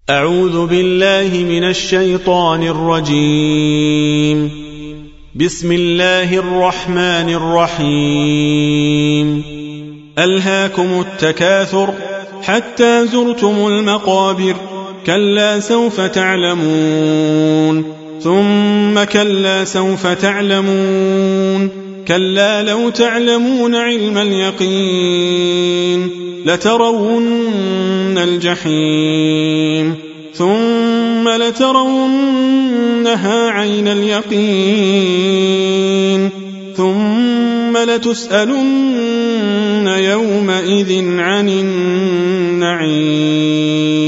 أعوذ بالله من الشيطان الرجيم. بسم الله الرحمن الرحيم. ألهاكم التكاثر حتى زرتم المقابر، كلا سوف تعلمون، ثم كلا سوف تعلمون، كلا لو تعلمون علم اليقين لترون الجحيم، ثم لترونها عين اليقين، ثم لتسألن يومئذ عن النعيم.